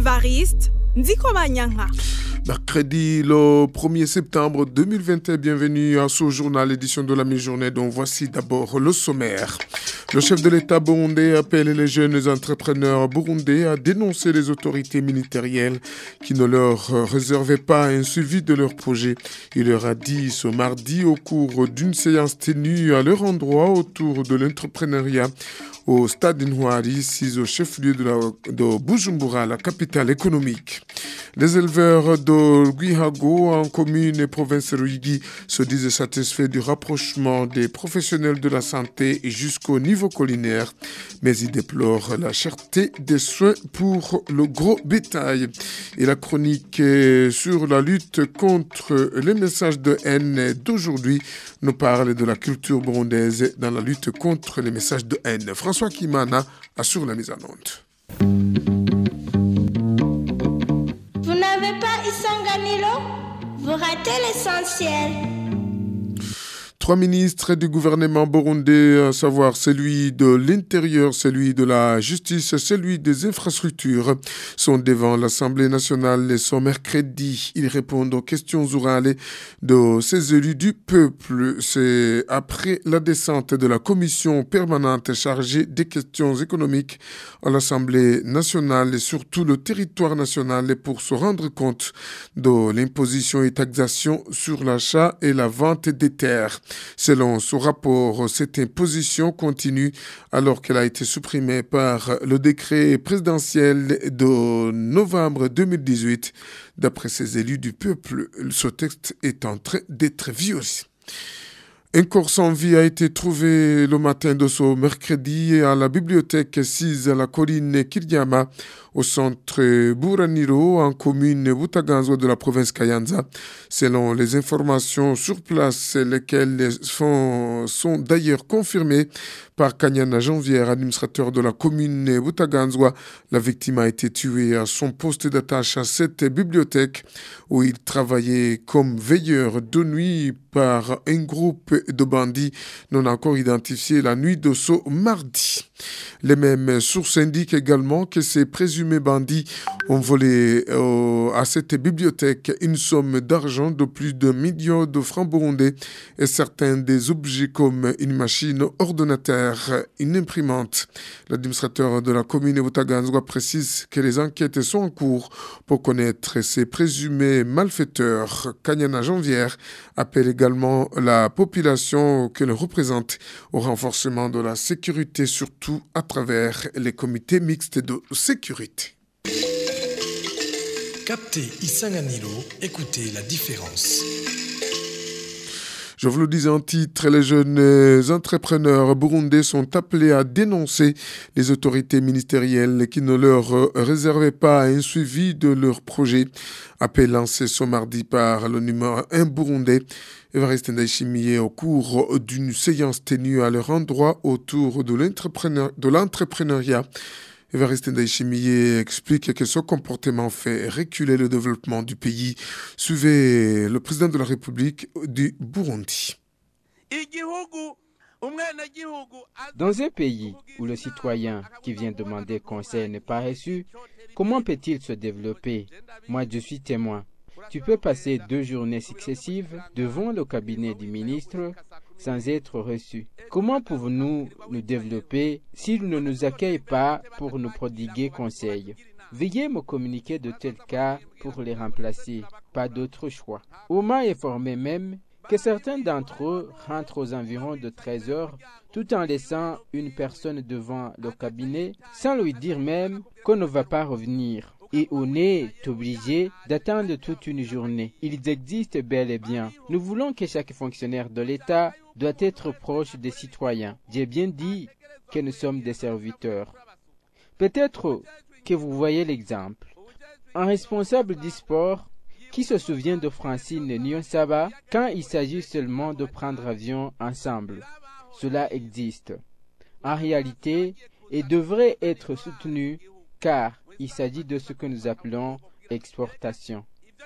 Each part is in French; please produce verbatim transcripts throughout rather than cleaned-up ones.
Évariste Ndikomanyanga. Mercredi, le premier septembre deux mille vingt et un, bienvenue à ce journal, édition de la mi-journée, dont voici d'abord le sommaire. Le chef de l'État burundais appelle les jeunes entrepreneurs burundais à dénoncer les autorités ministérielles qui ne leur réservaient pas un suivi de leurs projets. Il leur a dit ce mardi au cours d'une séance tenue à leur endroit autour de l'entrepreneuriat au stade Ntwari, ici au chef-lieu de, la, de Bujumbura, la capitale économique. Les éleveurs de Rwihago, en commune et province Ruyigi, se disent satisfaits du rapprochement des professionnels de la santé jusqu'au niveau collinaire, mais ils déplorent la cherté des soins pour le gros bétail. Et la chronique sur la lutte contre les messages de haine d'aujourd'hui nous parle de la culture burundaise dans la lutte contre les messages de haine. François Kimana assure la mise en onde. Vous n'avez pas Isanganilo? Vous ratez l'essentiel. Trois ministres du gouvernement burundais, à savoir celui de l'Intérieur, celui de la Justice, celui des Infrastructures, sont devant l'Assemblée nationale ce mercredi. Ils répondent aux questions orales de ces élus du peuple. C'est après la descente de la commission permanente chargée des questions économiques à l'Assemblée nationale et sur tout le territoire national pour se rendre compte de l'imposition et taxation sur l'achat et la vente des terres. Selon ce rapport, cette imposition continue alors qu'elle a été supprimée par le décret présidentiel de novembre deux mille dix-huit. D'après ces élus du peuple, ce texte est en train d'être violé. Un corps sans vie a été trouvé le matin de ce mercredi à la bibliothèque six à la colline Kiryama, au centre Buraniro, en commune Butaganzwa de la province Kayanza. Selon les informations sur place, lesquelles sont, sont d'ailleurs confirmées par Kanyana Janvière, administrateur de la commune Butaganzwa, la victime a été tuée à son poste d'attache à cette bibliothèque où il travaillait comme veilleur de nuit par un groupe de bandits non encore identifiés la nuit de ce mardi. Les mêmes sources indiquent également que ces présumés bandits ont volé euh, à cette bibliothèque une somme d'argent de plus d'un million de francs burundais et certains des objets comme une machine ordinateur, une imprimante. L'administrateur de la commune Butaganzwa précise que les enquêtes sont en cours pour connaître ces présumés malfaiteurs. Kanyana Janvière appelle également la population qu'elle représente au renforcement de la sécurité, surtout à travers les comités mixtes de sécurité. Captez Isanganilo, écoutez la différence. Je vous le disais en titre, les jeunes entrepreneurs burundais sont appelés à dénoncer les autorités ministérielles qui ne leur réservaient pas un suivi de leurs projets. Appel lancé ce mardi par le numéro un burundais, Évariste Ndayishimiye, au cours d'une séance tenue à leur endroit autour de, l'entrepreneur, de l'entrepreneuriat. Évariste Ndayishimiye explique que ce comportement fait reculer le développement du pays. Suivez le président de la République du Burundi. Dans un pays où le citoyen qui vient demander conseil n'est pas reçu, comment peut-il se développer? Moi, je suis témoin. Tu peux passer deux journées successives devant le cabinet du ministre sans être reçu. Comment pouvons-nous nous développer s'il ne nous accueille pas pour nous prodiguer conseil? Veuillez me communiquer de tels cas pour les remplacer. Pas d'autre choix. On m'a informé même que certains d'entre eux rentrent aux environs de treize heures tout en laissant une personne devant le cabinet sans lui dire même qu'on ne va pas revenir. Et on est obligé d'attendre toute une journée. Ils existent bel et bien. Nous voulons que chaque fonctionnaire de l'État doit être proche des citoyens. J'ai bien dit que nous sommes des serviteurs. Peut-être que vous voyez l'exemple. Un responsable du sport qui se souvient de Francine Nyonsaba quand il s'agit seulement de prendre avion ensemble. Cela existe. En réalité, il devrait être soutenu car il s'agit de ce que nous appelons exportation.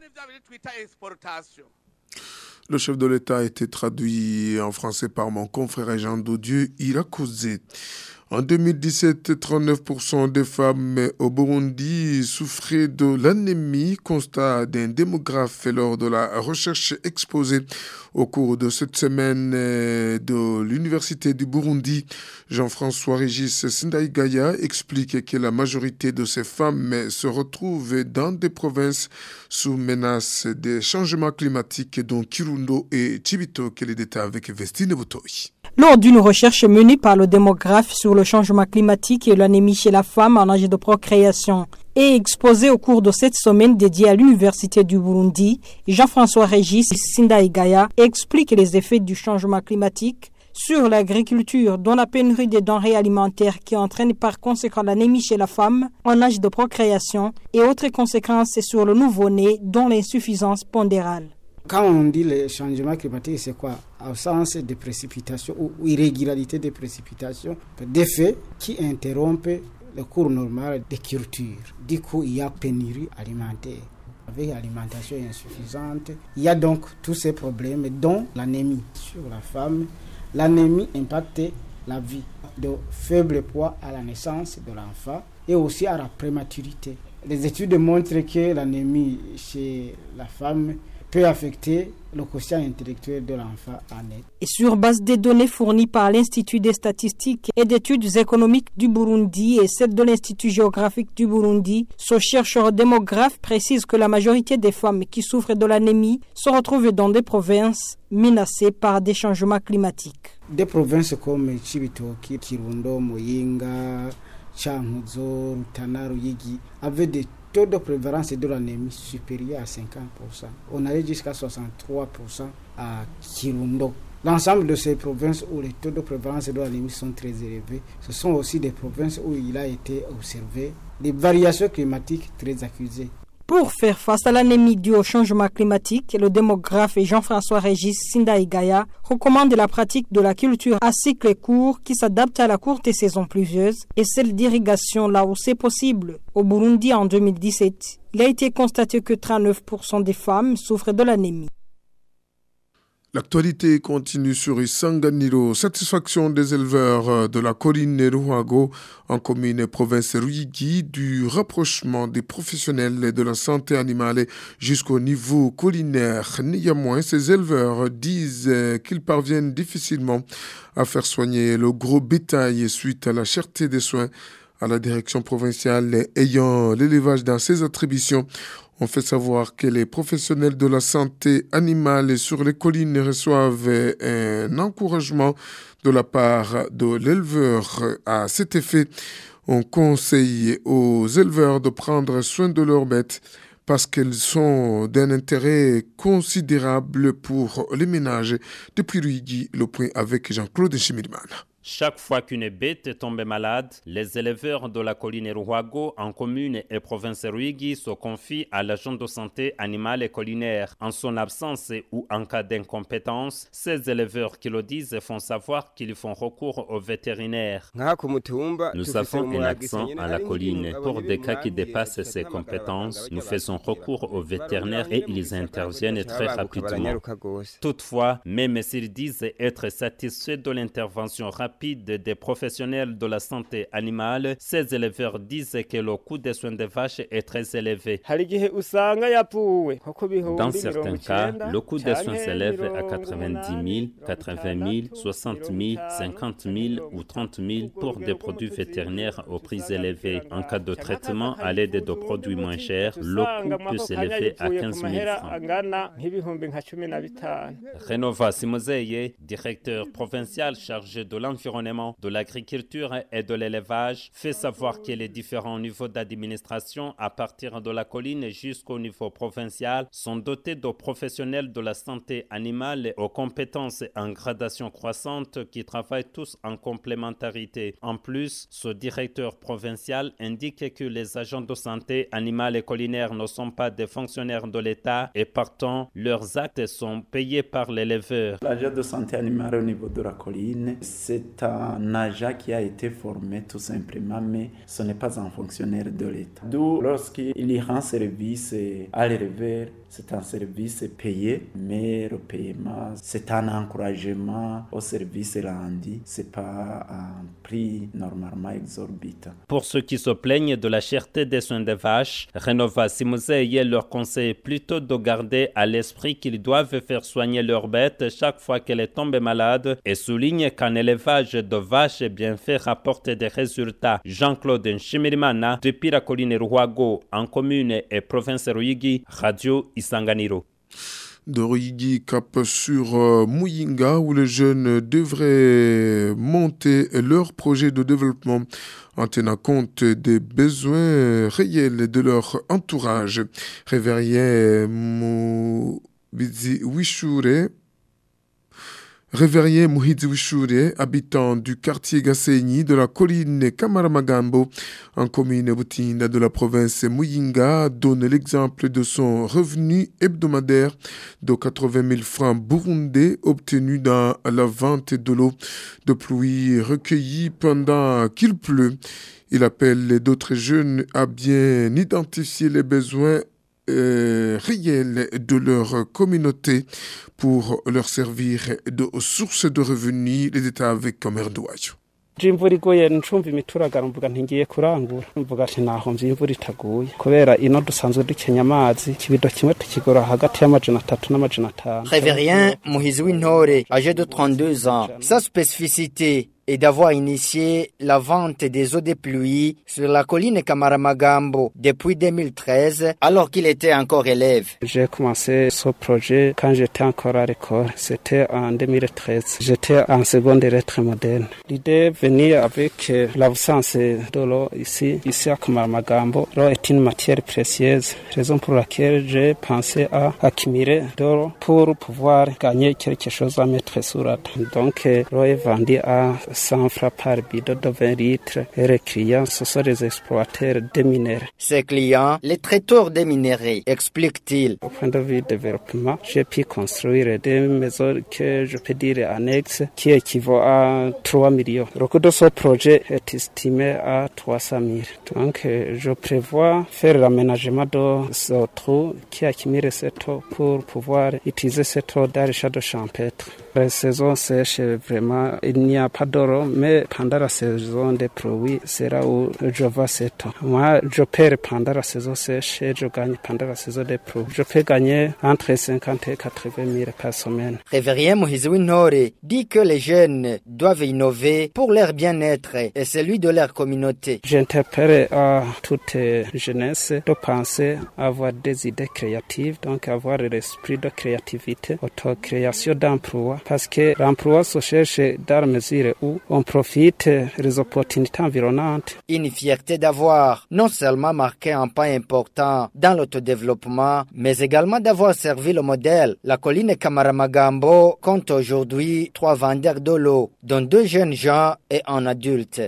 Le chef de l'État a été traduit en français par mon confrère Jean Dodieu Irakouzé. En deux mille dix-sept, trente-neuf pour cent des femmes au Burundi souffraient de l'anémie, constat d'un démographe lors de la recherche exposée au cours de cette semaine de l'Université du Burundi. Jean-François Régis Sindaïgaya explique que la majorité de ces femmes se retrouvent dans des provinces sous menace des changements climatiques, dont Kirundo et Chibito, qui est les détails avec Vestine Boutoy. Lors d'une recherche menée par le démographe sur le changement climatique et l'anémie chez la femme en âge de procréation et exposée au cours de cette semaine dédiée à l'Université du Burundi, Jean-François Régis Sindaïgaya explique les effets du changement climatique sur l'agriculture, dont la pénurie des denrées alimentaires qui entraîne par conséquent l'anémie chez la femme en âge de procréation et autres conséquences sur le nouveau-né, dont l'insuffisance pondérale. Quand on dit le changement climatique, c'est quoi? Absence de précipitations ou irrégularité des précipitations, des faits qui interrompent le cours normal des cultures. Du coup, il y a pénurie alimentaire. Avec alimentation insuffisante, il y a donc tous ces problèmes, dont l'anémie sur la femme. L'anémie impacte la vie, de faible poids à la naissance de l'enfant et aussi à la prématurité. Les études montrent que l'anémie chez la femme peut affecter le quotient intellectuel de l'enfant en net. Et sur base des données fournies par l'Institut des statistiques et d'études économiques du Burundi et celles de l'Institut géographique du Burundi, ce chercheur démographe précise que la majorité des femmes qui souffrent de l'anémie se retrouvent dans des provinces menacées par des changements climatiques. Des provinces comme Chibitoki, Kirundo, Muyinga, Changuzo, Rutana, Ruyigi avaient des taux de prévalence de l'anémie supérieur à cinquante pour cent. On allait jusqu'à soixante-trois pour cent à Kirundo. L'ensemble de ces provinces où les taux de prévalence de l'anémie sont très élevés, ce sont aussi des provinces où il a été observé des variations climatiques très accusées. Pour faire face à l'anémie due au changement climatique, le démographe Jean-François Régis Sindaïgaya recommande la pratique de la culture à cycle court qui s'adapte à la courte saison pluvieuse et celle d'irrigation là où c'est possible. Au Burundi, en deux mille dix-sept, il a été constaté que trente-neuf pour cent des femmes souffrent de l'anémie. L'actualité continue sur Isanganiro. Satisfaction des éleveurs de la colline Ruago en commune et province Ruyigi du rapprochement des professionnels de la santé animale jusqu'au niveau collinaire. Néanmoins, ces éleveurs disent qu'ils parviennent difficilement à faire soigner le gros bétail suite à la cherté des soins. À la direction provinciale ayant l'élevage dans ses attributions, on fait savoir que les professionnels de la santé animale sur les collines reçoivent un encouragement de la part de l'éleveur. À cet effet, on conseille aux éleveurs de prendre soin de leurs bêtes parce qu'elles sont d'un intérêt considérable pour les ménages. Depuis Ruyigi, le point avec Jean-Claude Chimidman. Chaque fois qu'une bête tombe malade, les éleveurs de la colline Ruago en commune et province Ruyigi se confient à l'agent de santé animale et collinaire. En son absence ou en cas d'incompétence, ces éleveurs qui le disent font savoir qu'ils font recours aux vétérinaires. Nous avons un accent à la colline. Pour des cas qui dépassent ses compétences, nous faisons recours aux vétérinaires et ils interviennent très rapidement. Toutefois, même s'ils disent être satisfaits de l'intervention rapide des professionnels de la santé animale, ces éleveurs disent que le coût des soins des vaches est très élevé. Dans certains cas, le coût des soins s'élève à quatre-vingt-dix mille, quatre-vingts mille, soixante mille, cinquante mille ou trente mille pour des produits vétérinaires au prix élevé. En cas de traitement à l'aide de produits moins chers, le coût peut s'élever à quinze mille francs. Renova Simozeye, directeur provincial chargé de l'environnement, de l'agriculture et de l'élevage, fait savoir que les différents niveaux d'administration, à partir de la colline jusqu'au niveau provincial, sont dotés de professionnels de la santé animale aux compétences en gradation croissante qui travaillent tous en complémentarité. En plus, ce directeur provincial indique que les agents de santé animale et collinaire ne sont pas des fonctionnaires de l'État et partant, leurs actes sont payés par l'éleveur. L'agent de santé animale au niveau de la colline, c'est un agent qui a été formé tout simplement, mais ce n'est pas un fonctionnaire de l'État. D'où, lorsqu'il y rend service à l'éleveur, c'est un service payé, mais le paiement, c'est un encouragement au service rendu. C'est pas un prix normalement exorbitant. Pour ceux qui se plaignent de la cherté des soins des vaches, Renova Simuzeye leur conseille plutôt de garder à l'esprit qu'ils doivent faire soigner leurs bêtes chaque fois qu'elle est tombée malade et souligne qu'un élevage de vaches bien fait rapporte des résultats. Jean-Claude Nshimirimana, depuis la colline Ruago, en commune et province Ruyigi, Radio Isanganiro. De Ruyigi cap sur euh, Muyinga où les jeunes devraient monter leur projet de développement en tenant compte des besoins réels de leur entourage. Révérien Moubizi Wishure Révérien Muhizi Wishure, habitant du quartier Gasenyi de la colline Kamaramagambo, en commune Butinda de la province Muyinga, donne l'exemple de son revenu hebdomadaire de quatre-vingt mille francs burundais obtenu dans la vente de l'eau de pluie recueillie pendant qu'il pleut. Il appelle d'autres jeunes à bien identifier les besoins Euh, réels de leur communauté pour leur servir de source de revenus. Les détails avec Omer Douayo. imvura igoye ncumva imituragaro mvuga ntingiye kurangura mvuga ati nahomvye imvura itaguye kubera ino dusanzwe dukenya amazi kibido kimwe tukigora hagati y'amajana atatu n'amajana atanu. Révérien Muhizi Wintore, âgé de trente-deux ans, sa spécificité et d'avoir initié la vente des eaux de pluie sur la colline Kamaramagambo depuis deux mille treize, alors qu'il était encore élève. J'ai commencé ce projet quand j'étais encore à l'école. C'était en deux mille treize. J'étais en seconde lettre moderne. L'idée venait avec l'absence de l'eau ici, ici à Kamaramagambo. L'eau est une matière précieuse, raison pour laquelle j'ai pensé à accumuler de l'eau pour pouvoir gagner quelque chose à mettre sur la table. Donc l'eau est vendue à cent francs par bidon de vingt litres et les clients, ce sont les exploiteurs déminérés. Ces clients, les traiteurs déminérés, explique-t-il. Au point de vue développement, j'ai pu construire des maisons que je peux dire annexes qui équivaut à trois millions. Le coût de ce projet est estimé à trois cent mille. Donc, je prévois faire l'aménagement de ce trou qui accumule cette eau pour pouvoir utiliser cette eau dans les châteaux champêtres. La saison sèche, vraiment, il n'y a pas d'eau, mais pendant la saison des pluies, c'est là où je vois cette eau. Moi, je perds pendant la saison sèche et je gagne pendant la saison des pluies. Je peux gagner entre cinquante et quatre-vingt mille par semaine. Révérien Muhizi Wintore dit que les jeunes doivent innover pour leur bien-être et celui de leur communauté. J'interpelle à toute jeunesse de penser à avoir des idées créatives, donc avoir l'esprit de créativité, autocréation d'emploi. Parce que l'emploi se cherche dans la mesure où on profite des opportunités environnantes. Une fierté d'avoir non seulement marqué un pas important dans l'autodéveloppement, mais également d'avoir servi le modèle. La colline Kamaramagambo compte aujourd'hui trois vendeurs de l'eau, dont deux jeunes gens et un adulte.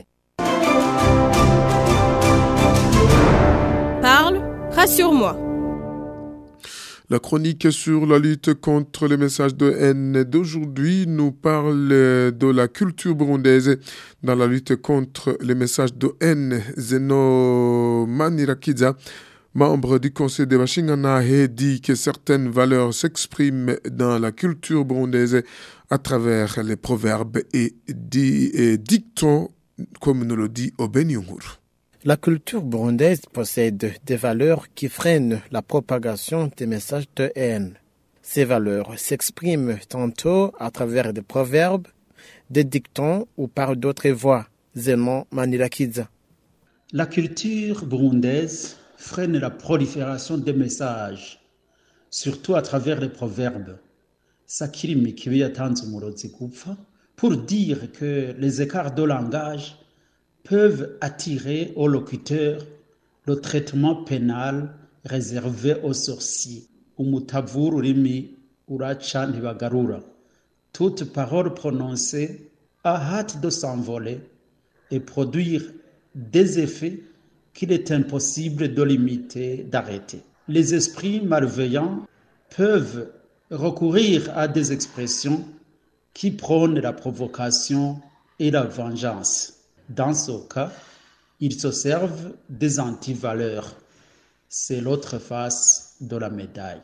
Parle, rassure-moi. La chronique sur la lutte contre les messages de haine d'aujourd'hui nous parle de la culture burundaise dans la lutte contre les messages de haine. Zeno Manirakiza, membre du conseil de Bashinganahe, dit que certaines valeurs s'expriment dans la culture burundaise à travers les proverbes et, et dictons, comme nous le dit Oben Yungur. La culture burundaise possède des valeurs qui freinent la propagation des messages de haine. Ces valeurs s'expriment tantôt à travers des proverbes, des dictons ou par d'autres voies. Zeno Manirakiza. La culture burundaise freine la prolifération des messages, surtout à travers les proverbes. Sakirimi kibiya tanze umurozi gupfa, pour dire que les écarts de langage peuvent attirer aux locuteurs le traitement pénal réservé aux sorciers. Umutavuru rimi uracha ntibagarura. Toute parole prononcée a hâte de s'envoler et produire des effets qu'il est impossible de limiter, d'arrêter. Les esprits malveillants peuvent recourir à des expressions qui prônent la provocation et la vengeance. Dans ce cas, ils se servent des antivaleurs. C'est l'autre face de la médaille.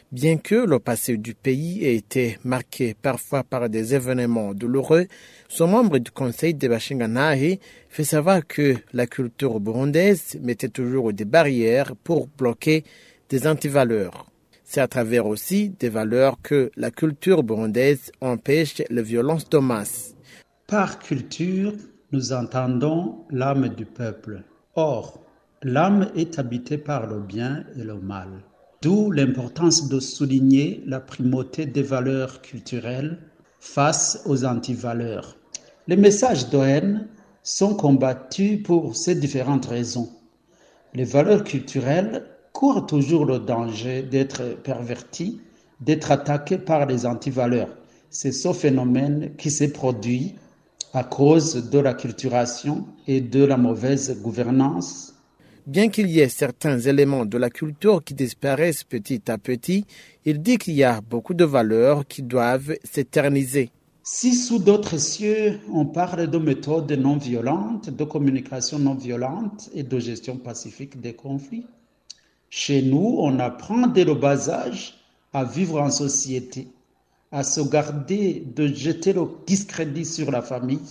Bien que le passé du pays ait été marqué parfois par des événements douloureux, ce membre du conseil de Bashinganahe fait savoir que la culture burundaise mettait toujours des barrières pour bloquer des antivaleurs. C'est à travers aussi des valeurs que la culture burundaise empêche les violences de masse. Par culture, nous entendons l'âme du peuple. Or, l'âme est habitée par le bien et le mal. D'où l'importance de souligner la primauté des valeurs culturelles face aux antivaleurs. Les messages de haine sont combattus pour ces différentes raisons. Les valeurs culturelles courent toujours le danger d'être perverties, d'être attaquées par les antivaleurs. C'est ce phénomène qui s'est produit à cause de la culturation et de la mauvaise gouvernance. Bien qu'il y ait certains éléments de la culture qui disparaissent petit à petit, il dit qu'il y a beaucoup de valeurs qui doivent s'éterniser. Si sous d'autres cieux, on parle de méthodes non violentes, de communication non violente et de gestion pacifique des conflits, chez nous, on apprend dès le bas âge à vivre en société, à se garder de jeter le discrédit sur la famille,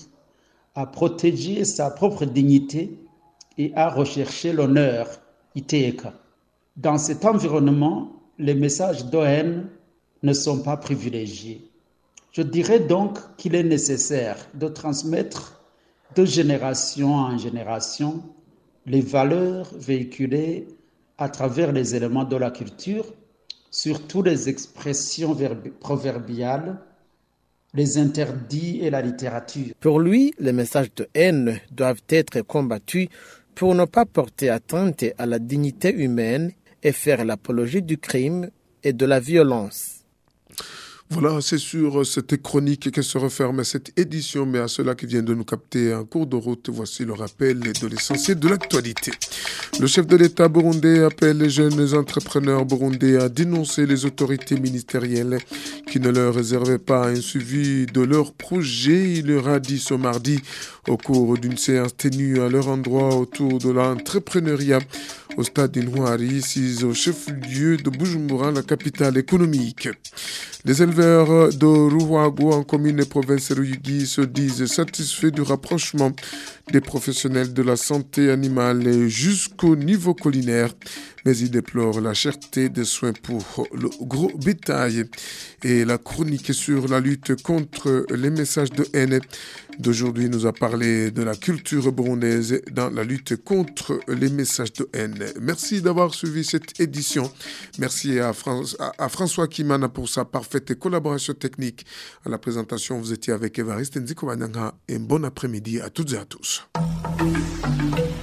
à protéger sa propre dignité et à rechercher l'honneur, Iteeka. Dans cet environnement, les messages de haine ne sont pas privilégiés. Je dirais donc qu'il est nécessaire de transmettre de génération en génération les valeurs véhiculées à travers les éléments de la culture, surtout les expressions proverbiales, les interdits et la littérature. Pour lui, les messages de haine doivent être combattus pour ne pas porter atteinte à la dignité humaine et faire l'apologie du crime et de la violence. Voilà, c'est sur cette chronique que se referme cette édition, mais à ceux-là qui viennent de nous capter en cours de route, voici le rappel de l'essentiel de l'actualité. Le chef de l'État burundais appelle les jeunes entrepreneurs burundais à dénoncer les autorités ministérielles qui ne leur réservaient pas un suivi de leurs projets. Il leur a dit ce mardi au cours d'une séance tenue à leur endroit autour de l'entrepreneuriat au stade d'Inouari, ici au chef-lieu de Bujumbura, la capitale économique. Les éleveurs de Ruwago en commune et province Ruyigi se disent satisfaits du rapprochement des professionnels de la santé animale jusqu'au niveau collinaire, mais ils déplorent la cherté des soins pour le gros bétail. Et la chronique sur la lutte contre les messages de haine d'aujourd'hui nous a parlé de la culture burundaise dans la lutte contre les messages de haine. Merci d'avoir suivi cette édition. Merci à, France, à, à François Kimana pour sa parfaite collaboration technique. À la présentation, vous étiez avec Évariste Nzikobanyanga et un bon après-midi à toutes et à tous.